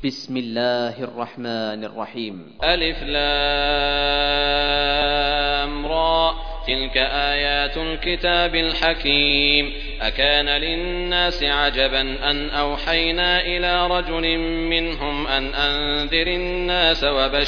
بسم الله الرحمن الرحيم. ألف لام را تلك آيات الكتاب الحكيم. أكان للناس عجبا أن أوحينا إلى رجل منهم أن أنذر الناس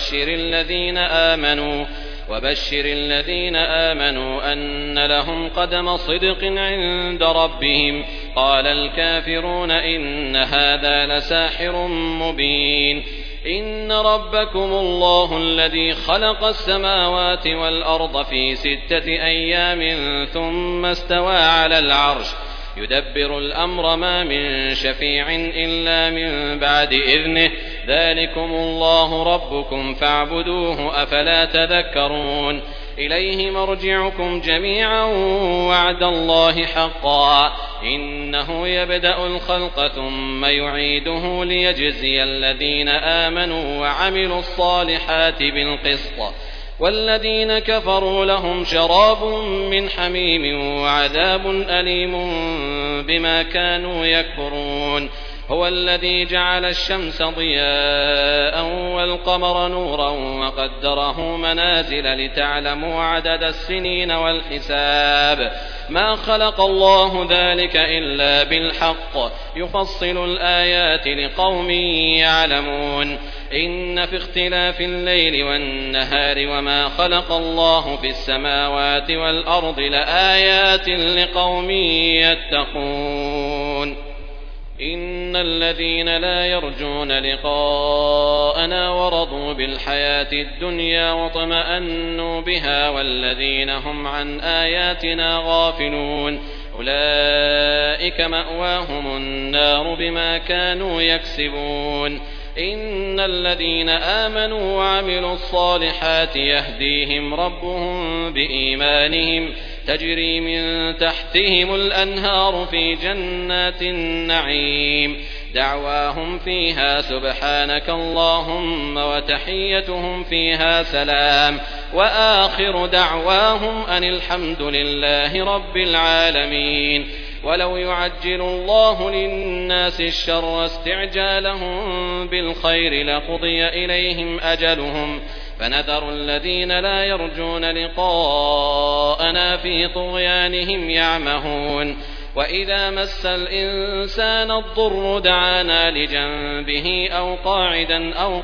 وبشر الذين آمنوا أن لهم قدم صدق عند ربهم. قال الكافرون إن هذا لساحر مبين. إن ربكم الله الذي خلق السماوات والأرض في 6 أيام ثم استوى على العرش يدبر الأمر ما من شفيع إلا من بعد إذنه. ذلكم الله ربكم فاعبدوه أفلا تذكرون. إليه مرجعكم جميعا وعد الله حقا إنه يبدأ الخلق ثم يعيده ليجزي الذين آمنوا وعملوا الصالحات بالقسط والذين كفروا لهم شراب من حميم وعذاب أليم بما كانوا يكفرون. هو الذي جعل الشمس ضياء والقمر نورا وقدره منازل لتعلموا عدد السنين والحساب. ما خلق الله ذلك إلا بالحق يفصل الآيات لقوم يعلمون. إن في اختلاف الليل والنهار وما خلق الله في السماوات والأرض لآيات لقوم يتقون. إن الذين لا يرجون لقاءنا ورضوا بالحياة الدنيا واطمأنوا بها والذين هم عن آياتنا غافلون أولئك مأواهم النار بما كانوا يكسبون. إن الذين آمنوا وعملوا الصالحات يهديهم ربهم بإيمانهم تجري من تحتهم الأنهار في جنات النعيم. دعواهم فيها سبحانك اللهم وتحيتهم فيها سلام وآخر دعواهم أن الحمد لله رب العالمين. ولو يعجل الله للناس الشر استعجالهم بالخير لقضي إليهم أجلهم فنذر الذين لا يرجون لقاءنا في طغيانهم يعمهون. وإذا مس الإنسان الضر دعانا لجنبه أو قاعدا أو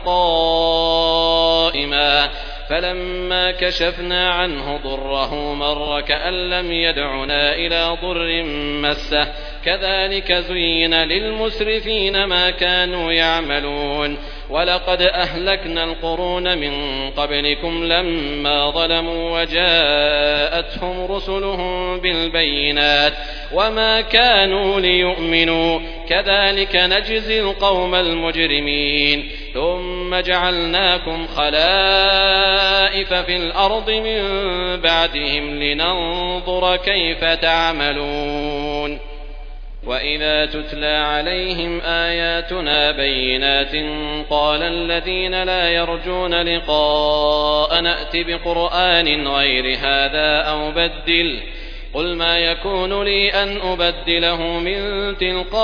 قائما فلما كشفنا عنه ضره مر كأن لم يدعنا إلى ضر مسه كذلك زين للمسرفين ما كانوا يعملون. ولقد أهلكنا القرون من قبلكم لما ظلموا وجاءتهم رسلهم بالبينات وما كانوا ليؤمنوا كذلك نجزي القوم المجرمين. ثم جعلناكم خلائف في الأرض من بعدهم لننظر كيف تعملون. وإذا تتلى عليهم آياتنا بينات قال الذين لا يرجون لقاء نأت بقرآن غير هذا أو بدل قل ما يكون لي أن أبدله من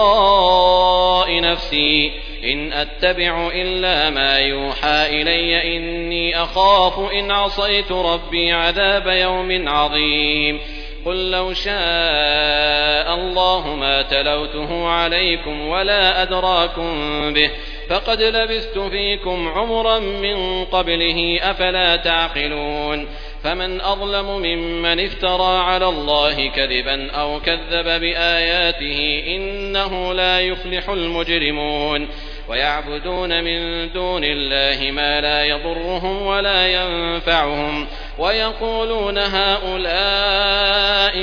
تلقاء نفسي إن أتبع إلا ما يوحى إلي إني أخاف إن عصيت ربي عذاب يوم عظيم. قل لو شاء الله ما تلوته عليكم ولا أدراكم به فقد لبثت فيكم عمرا من قبله أفلا تعقلون. فمن أظلم ممن افترى على الله كذبا أو كذب بآياته إنه لا يفلح المجرمون. ويعبدون من دون الله ما لا يضرهم ولا ينفعهم ويقولون هؤلاء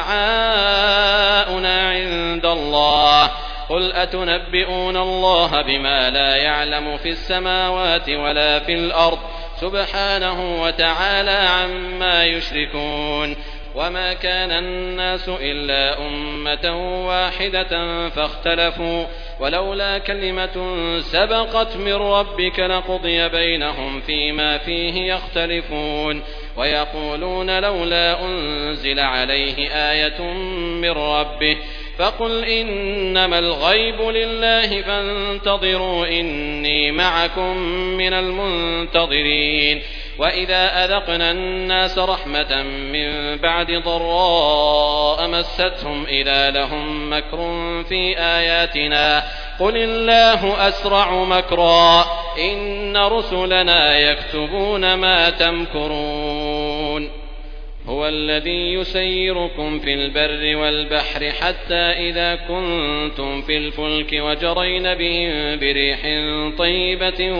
شفعاؤنا عند الله قل أتنبئون الله بما لا يعلم في السماوات ولا في الأرض سبحانه وتعالى عما يشركون. وما كان الناس إلا أمة واحدة فاختلفوا ولولا كلمة سبقت من ربك لقضي بينهم فيما فيه يختلفون. ويقولون لولا أنزل عليه آية من ربه فقل إنما الغيب لله فانتظروا إني إني معكم من المنتظرين وإذا أذقنا الناس رحمة من بعد ضراء مستهم إذا لهم مكر في آياتنا قل الله أسرع مكرا إن رسلنا يكتبون ما تمكرون هو الذي يسيركم في البر والبحر حتى إذا كنتم في الفلك وجرين بهم بريح طيبة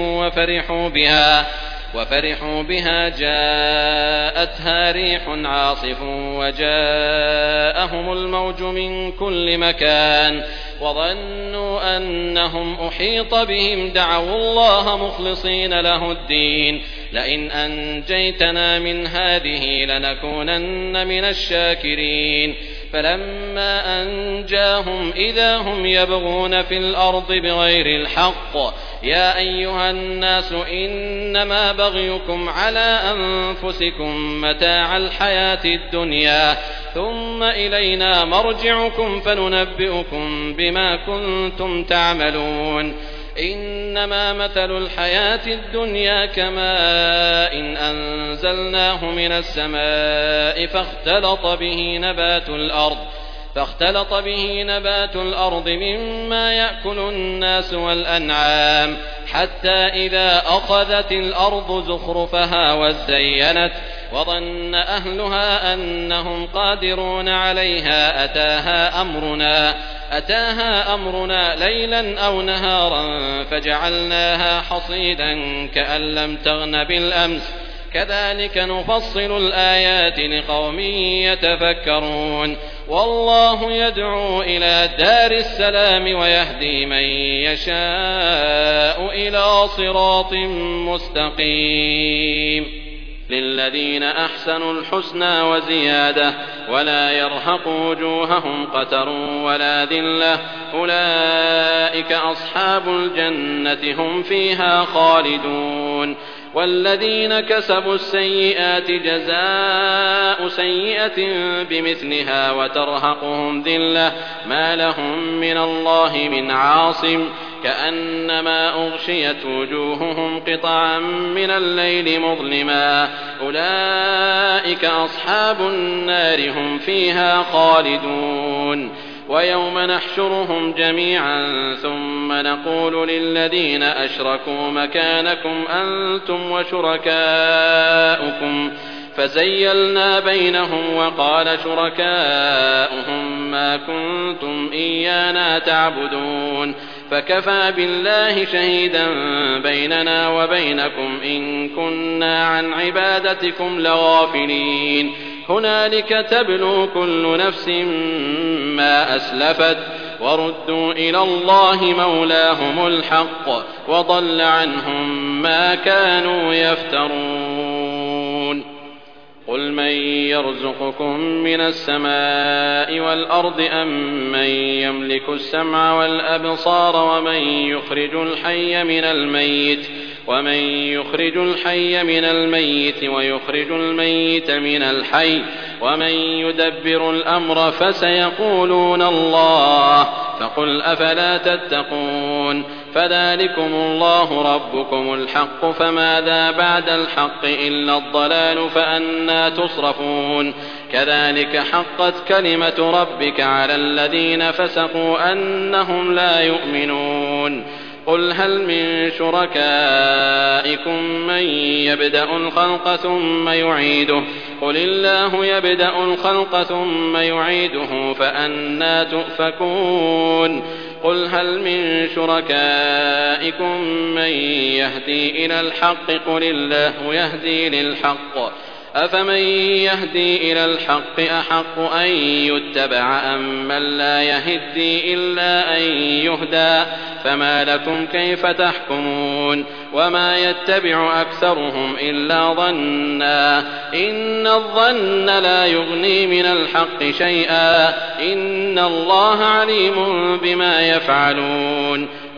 وفرحوا بها جاءتها ريح عاصف وجاءهم الموج من كل مكان وظنوا أنهم أحيط بهم دعوا الله مخلصين له الدين لئن أنجيتنا من هذه لنكونن من الشاكرين فلما أنجاهم إذا هم يبغون في الأرض بغير الحق يا أيها الناس إنما بغيكم على أنفسكم متاع الحياة الدنيا ثم إلينا مرجعكم فننبئكم بما كنتم تعملون إنما مثل الحياة الدنيا كماء إن أنزلناه من السماء فاختلط به نبات الأرض مما يأكل الناس والأنعام حتى إذا أخذت الأرض زخرفها وزينت وظن أهلها أنهم قادرون عليها أتاها أمرنا ليلا أو نهارا فجعلناها حصيدا كأن لم تغن بالأمس كذلك نفصل الآيات لقوم يتفكرون والله يدعو إلى دار السلام ويهدي من يشاء إلى صراط مستقيم للذين أحسنوا الحسنى وزيادة ولا يرهق وجوههم قتر ولا ذلة أولئك أصحاب الجنة هم فيها خالدون والذين كسبوا السيئات جزاء سيئة بمثلها وترهقهم ذلة ما لهم من الله من عاصم كأنما أغشيت وجوههم قطعا من الليل مظلما أولئك أصحاب النار هم فيها خالدون ويوم نحشرهم جميعا ثم نقول للذين أشركوا مكانكم أنتم وشركاؤكم فزيلنا بينهم وقال شركاؤهم ما كنتم إيانا تعبدون فكفى بالله شهيدا بيننا وبينكم إن كنا عن عبادتكم لغافلين هنالك تبلو كل نفس ما أسلفت وردوا إلى الله مولاهم الحق وضل عنهم ما كانوا يفترون قل من يرزقكم من السماء والأرض أم من يملك السمع والأبصار ومن يخرج الحي من الميت ويخرج الميت من الحي ومن يدبر الأمر فسيقولون الله فقل أفلا تتقون فذلكم الله ربكم الحق فماذا بعد الحق إلا الضلال فأنى تصرفون كذلك حقت كلمة ربك على الذين فسقوا أنهم لا يؤمنون قل هل من شركائكم من يبدأ الخلق ثم يعيده قل الله يبدأ الخلق ثم يعيده فأنى تؤفكون قل هل من شركائكم من يهدي إلى الحق قل الله يهدي للحق أفمن يهدي إلى الحق أحق أن يتبع أم من لا يهدي إلا أن يهدى فما لكم كيف تحكمون وما يتبع أكثرهم إلا ظنا إن الظن لا يغني من الحق شيئا إن الله عليم بما يفعلون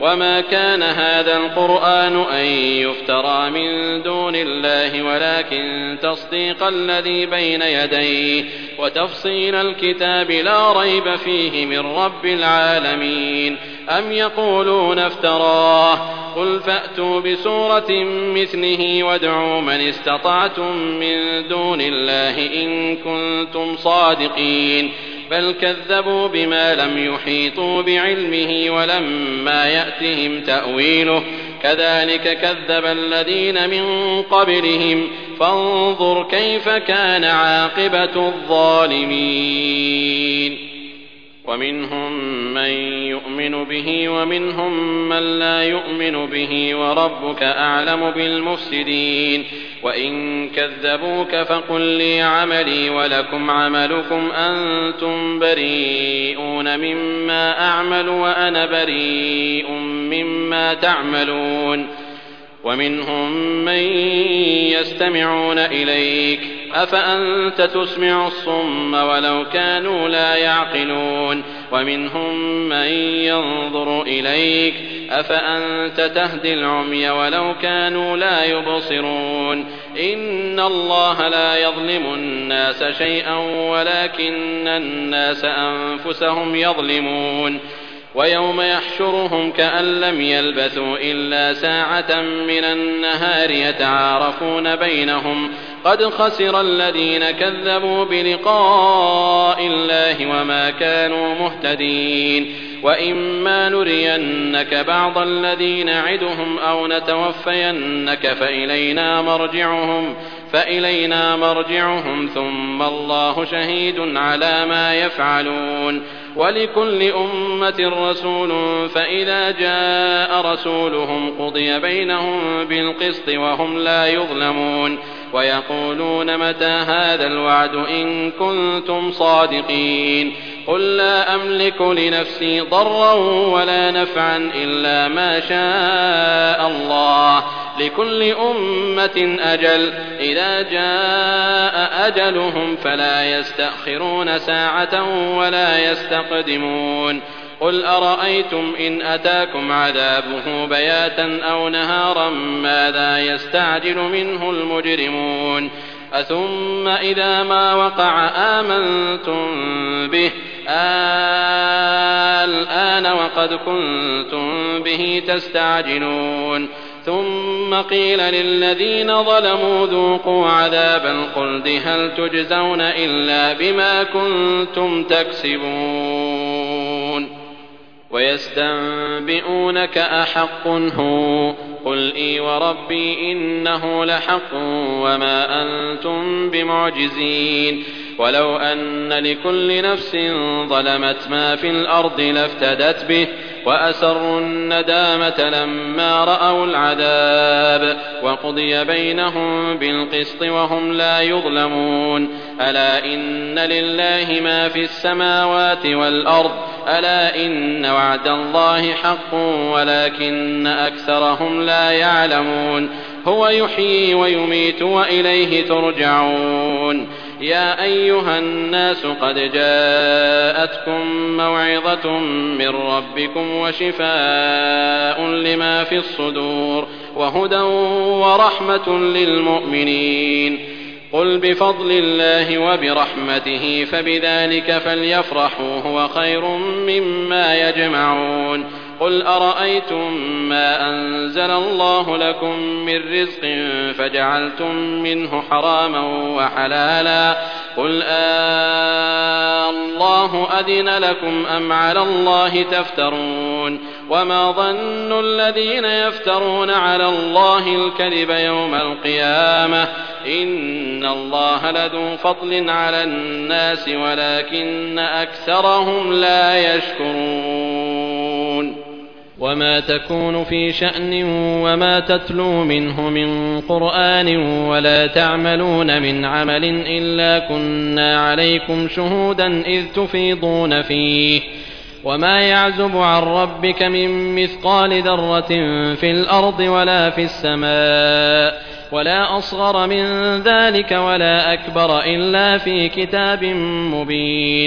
وما كان هذا القرآن أن يفترى من دون الله ولكن تصديق الذي بين يديه وتفصيل الكتاب لا ريب فيه من رب العالمين. أم يقولون افتراه قل فأتوا بسورة مثله وادعوا من استطعتم من دون الله إن كنتم صادقين بل كذبوا بما لم يحيطوا بعلمه ولما يأتهم تأويله كذلك كذب الذين من قبلهم فانظر كيف كان عاقبة الظالمين. ومنهم من يؤمن به ومنهم من لا يؤمن به وربك أعلم بالمفسدين. وإن كذبوك فقل لي عملي ولكم عملكم أنتم بريئون مما أعمل وأنا بريء مما تعملون. ومنهم من يستمعون إليك أفأنت تسمع الصم ولو كانوا لا يعقلون. ومنهم من ينظر إليك أفأنت تهدي العمي ولو كانوا لا يبصرون. إن الله لا يظلم الناس شيئا ولكن الناس أنفسهم يظلمون. ويوم يحشرهم كأن لم يلبثوا إلا ساعة من النهار يتعارفون بينهم قد خسر الذين كذبوا بلقاء الله وما كانوا مهتدين. وإما نرينك بعض الذي نعدهم أو نتوفينك فإلينا مرجعهم ثم الله شهيد على ما يفعلون. ولكل أمة رسول فإذا جاء رسولهم قضي بينهم بالقسط وهم لا يظلمون. ويقولون متى هذا الوعد إن كنتم صادقين. قل لا أملك لنفسي ضرا ولا نفعا إلا ما شاء الله لكل أمة أجل إذا جاء أجلهم فلا يستأخرون ساعة ولا يستقدمون. قل أرأيتم إن أتاكم عذابه بياتا أو نهارا ماذا يستعجل منه المجرمون. أثم إذا ما وقع آمنتم به الآن وقد كنتم به تستعجلون. ثم قيل للذين ظلموا ذوقوا عذاب الخلد هل تجزون إلا بما كنتم تكسبون. ويستنبئونك أحق هو قل إي وربي إنه لحق وما أنتم بمعجزين. ولو أن لكل نفس ظلمت ما في الأرض لافتدت به وأسروا الندامة لما رأوا العذاب وقضي بينهم بالقسط وهم لا يظلمون. ألا إن لله ما في السماوات والأرض ألا إن وعد الله حق ولكن أكثرهم لا يعلمون. هو يحيي ويميت وإليه ترجعون. يا أيها الناس قد جاءتكم موعظة من ربكم وشفاء لما في الصدور وهدى ورحمة للمؤمنين. قل بفضل الله وبرحمته فبذلك فليفرحوا هو خير مما يجمعون. قل أرأيتم ما أنزل الله لكم من رزق فجعلتم منه حراما وحلالا قل الله أذن لكم أم على الله تفترون. وما ظن الذين يفترون على الله الكذب يوم القيامة إن الله لذو فضل على الناس ولكن أكثرهم لا يشكرون. وما تكون في شأن وما تتلو منه من قرآن ولا تعملون من عمل إلا كنا عليكم شهودا إذ تفيضون فيه وما يعزب عن ربك من مثقال ذرة في الأرض ولا في السماء ولا أصغر من ذلك ولا أكبر إلا في كتاب مبين.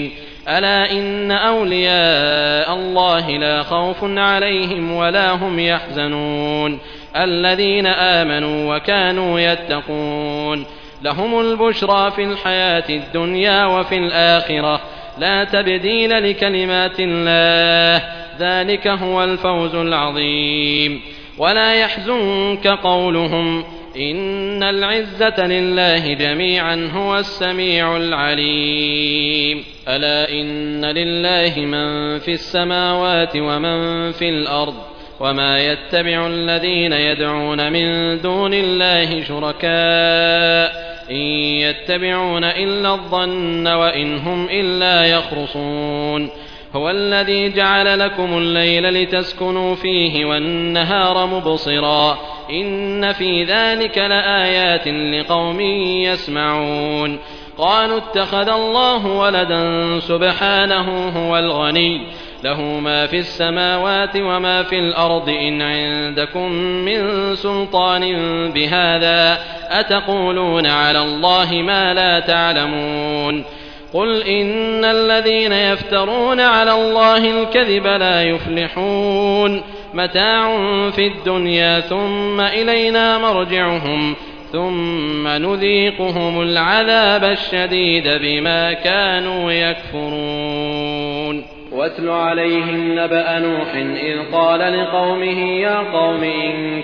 ألا إن أولياء الله لا خوف عليهم ولا هم يحزنون الذين آمنوا وكانوا يتقون لهم البشرى في الحياة الدنيا وفي الآخرة لا تبديل لكلمات الله ذلك هو الفوز العظيم ولا يحزنك قولهم إن العزة لله جميعا هو السميع العليم ألا إن لله من في السماوات ومن في الأرض وما يتبع الذين يدعون من دون الله شركاء إن يتبعون إلا الظن وإن هم إلا يخرصون هو الذي جعل لكم الليل لتسكنوا فيه والنهار مبصرا إن في ذلك لآيات لقوم يسمعون قالوا اتخذ الله ولدا سبحانه هو الغني له ما في السماوات وما في الأرض إن عندكم من سلطان بهذا أتقولون على الله ما لا تعلمون قل إن الذين يفترون على الله الكذب لا يفلحون متاع في الدنيا ثم إلينا مرجعهم ثم نذيقهم العذاب الشديد بما كانوا يكفرون واتل عليهم نبأ نوح إذ قال لقومه يا قوم إن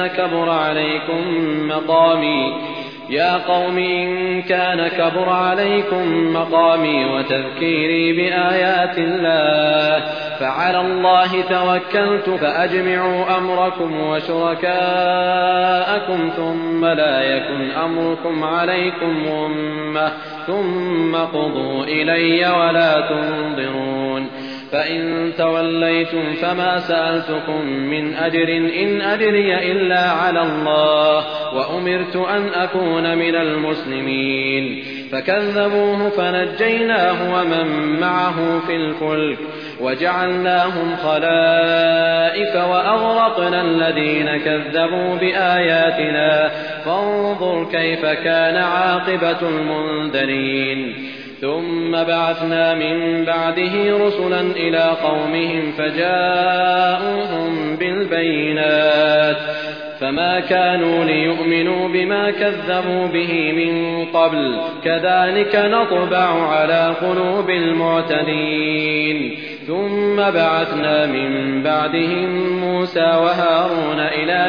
كان كبر عليكم مقامي وتذكيري بآيات الله فعلى الله توكلت فأجمعوا أمركم وشركاءكم ثم لا يكن أمركم عليكم غمة ثم قضوا إلي ولا تنظرون فإن توليتم فما سألتكم من أجر إن أجري إلا على الله وأمرت أن أكون من المسلمين فكذبوه فنجيناه ومن معه في الفلك وجعلناهم خلائف وأغرقنا الذين كذبوا بآياتنا فانظر كيف كان عاقبة المنذرين ثم بعثنا من بعده رسلا إلى قومهم فجاءوهم بالبينات فما كانوا ليؤمنوا بما كذبوا به من قبل كذلك نطبع على قلوب المعتدين ثم بعثنا من بعدهم موسى وهارون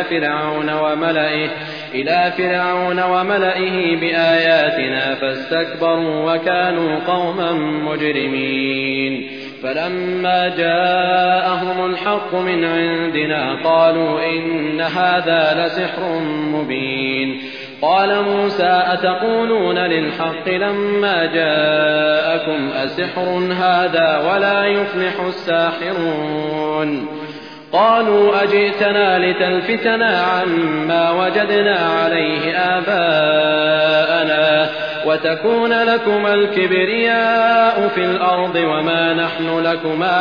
إلى فرعون وملئه بآياتنا فاستكبروا وكانوا قوما مجرمين فلما جاءهم الحق من عندنا قالوا إن هذا لسحر مبين قال موسى أتقولون للحق لما جاءكم أسحر هذا ولا يفلح الساحرون قالوا أجئتنا لتلفتنا عما وجدنا عليه آباءنا وتكون لكما الكبرياء في الأرض وما نحن لكما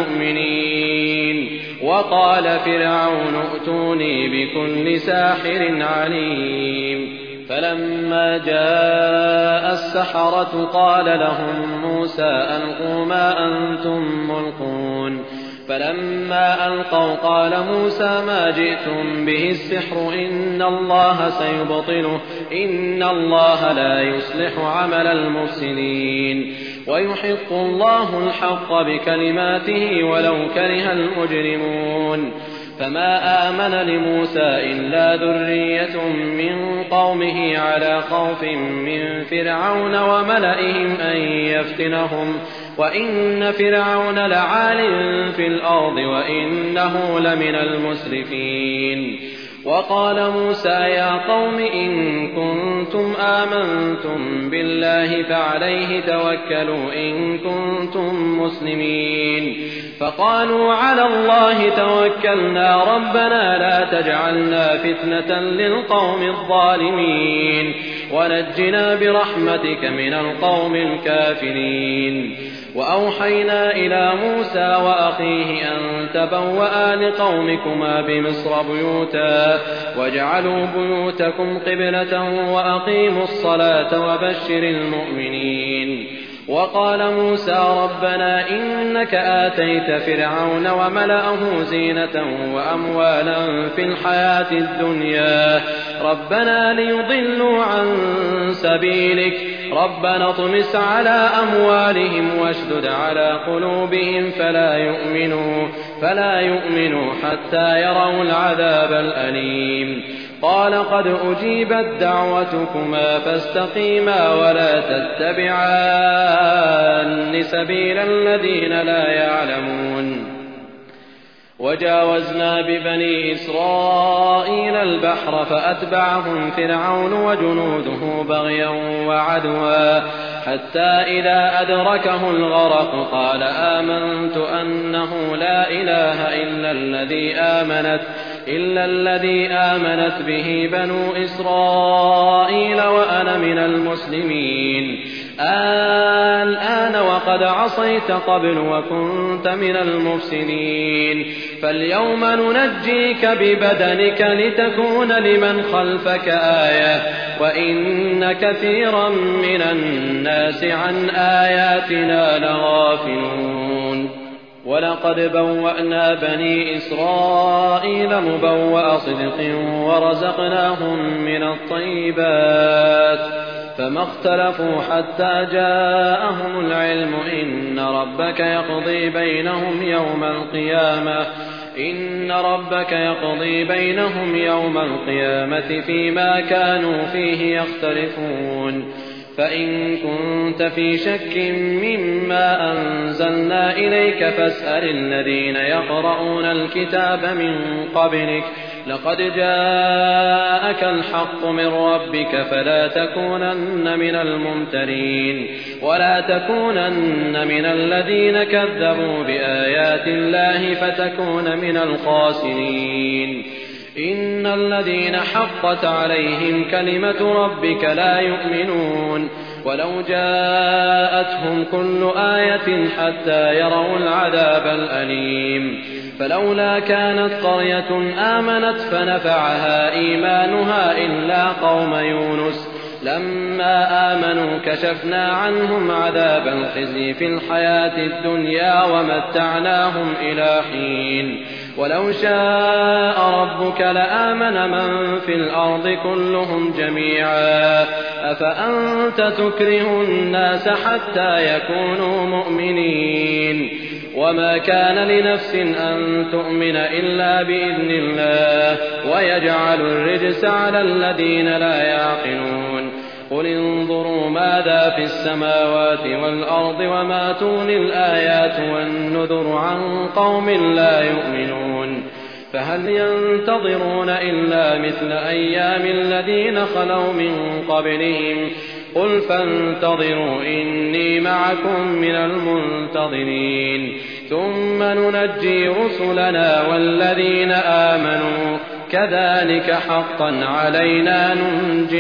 بمؤمنين وقال فرعون ائتوني بكل ساحر عليم فلما جاء السحرة قال لهم موسى ألقوا ما أنتم ملقون فلما ألقوا قال موسى ما جئتم به السحر إن الله سيبطله إن الله لا يصلح عمل المفسدين ويحق الله الحق بكلماته ولو كره المجرمون فما آمن لموسى إلا ذرية من قومه على خوف من فرعون وملئهم أن يفتنهم وإن فرعون لعال في الأرض وإنه لمن المسرفين وقال موسى يا قوم إن كنتم آمنتم بالله فعليه توكلوا إن كنتم مسلمين فقالوا على الله توكلنا ربنا لا تجعلنا فتنة للقوم الظالمين ونجنا برحمتك من القوم الكافرين وأوحينا إلى موسى وأخيه أن تبوأ لقومكما بمصر بيوتا واجعلوا بيوتكم قبلة وأقيموا الصلاة وبشر المؤمنين وقال موسى ربنا إنك آتيت فرعون وملأه زينة وأموالا في الحياة الدنيا ربنا ليضلوا عن سبيلك ربنا اطمس على أموالهم واشدد على قلوبهم فلا يؤمنوا حتى يروا العذاب الأليم قال قد أجيبت دعوتكما فاستقيما ولا تتبعان سبيل الذين لا يعلمون وجاوزنا ببني إسرائيل البحر فأتبعهم فرعون وجنوده بغيا وعدوا حتى إذا أدركه الغرق قال آمنت أنه لا إله إلا الذي آمنت به بنو إسرائيل وأنا من المسلمين الآن وقد عصيت قبل وكنت من المفسدين فاليوم ننجيك ببدنك لتكون لمن خلفك آية وإن كثيرا من الناس عن آياتنا لغافلون ولقد بوأنا بني إسرائيل مبوأ صدق ورزقناهم من الطيبات فما اختلفوا حتى جاءهم العلم إن ربك يقضي بينهم يوم القيامة فيما كانوا فيه يختلفون فإن كنت في شك مما أنزلنا إليك فاسأل الذين يقرؤون الكتاب من قبلك لقد جاءك الحق من ربك فلا تكونن من الممترين ولا تكونن من الذين كذبوا بآيات الله فتكون من الخاسرين إن الذين حقت عليهم كلمة ربك لا يؤمنون ولو جاءتهم كل آية حتى يروا العذاب الأليم فلولا كانت قرية آمنت فنفعها إيمانها إلا قوم يونس لما آمنوا كشفنا عنهم عذاب الخزي في الحياة الدنيا ومتعناهم إلى حين ولو شاء ربك لآمن من في الأرض كلهم جميعا أفأنت تكره الناس حتى يكونوا مؤمنين وما كان لنفس أن تؤمن إلا بإذن الله ويجعل الرجس على الذين لا يعقلون قل انظروا ماذا في السماوات والأرض وما تغني الآيات والنذر عن قوم لا يؤمنون فهل ينتظرون إلا مثل أيام الذين خلوا من قبلهم قل فانتظروا إني معكم من المنتظرين ثم ننجي رسلنا والذين آمنوا كذلك حقا علينا ننجي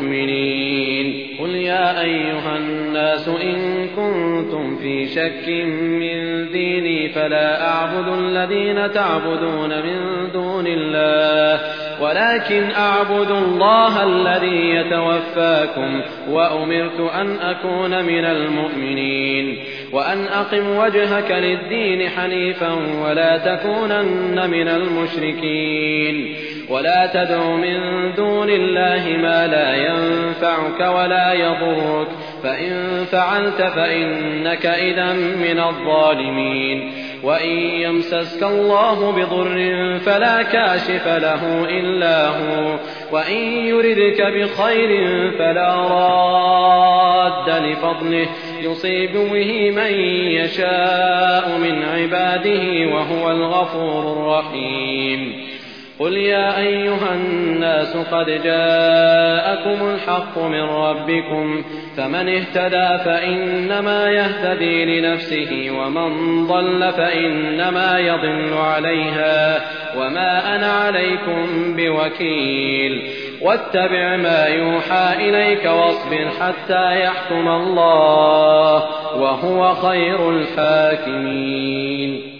المؤمنين قل يا أيها الناس إن كنتم في شك من ديني فلا أعبد الذين تعبدون من دون الله ولكن أعبد الله الذي يتوفاكم وأمرت أن أكون من المؤمنين وأن أقم وجهك للدين حنيفا ولا تكونن من المشركين ولا تدع من دون الله ما لا ينفعك ولا يضرك فإن فعلت فإنك إذا من الظالمين وإن يمسسك الله بضر فلا كاشف له إلا هو وإن يردك بخير فلا راد لفضله يصيب به من يشاء من عباده وهو الغفور الرحيم قل يا أيها الناس قد جاءكم الحق من ربكم فمن اهتدى فإنما يهتدي لنفسه ومن ضل فإنما يضل عليها وما أنا عليكم بوكيل واتبع ما يوحى إليك واصبر حتى يحكم الله وهو خير الحاكمين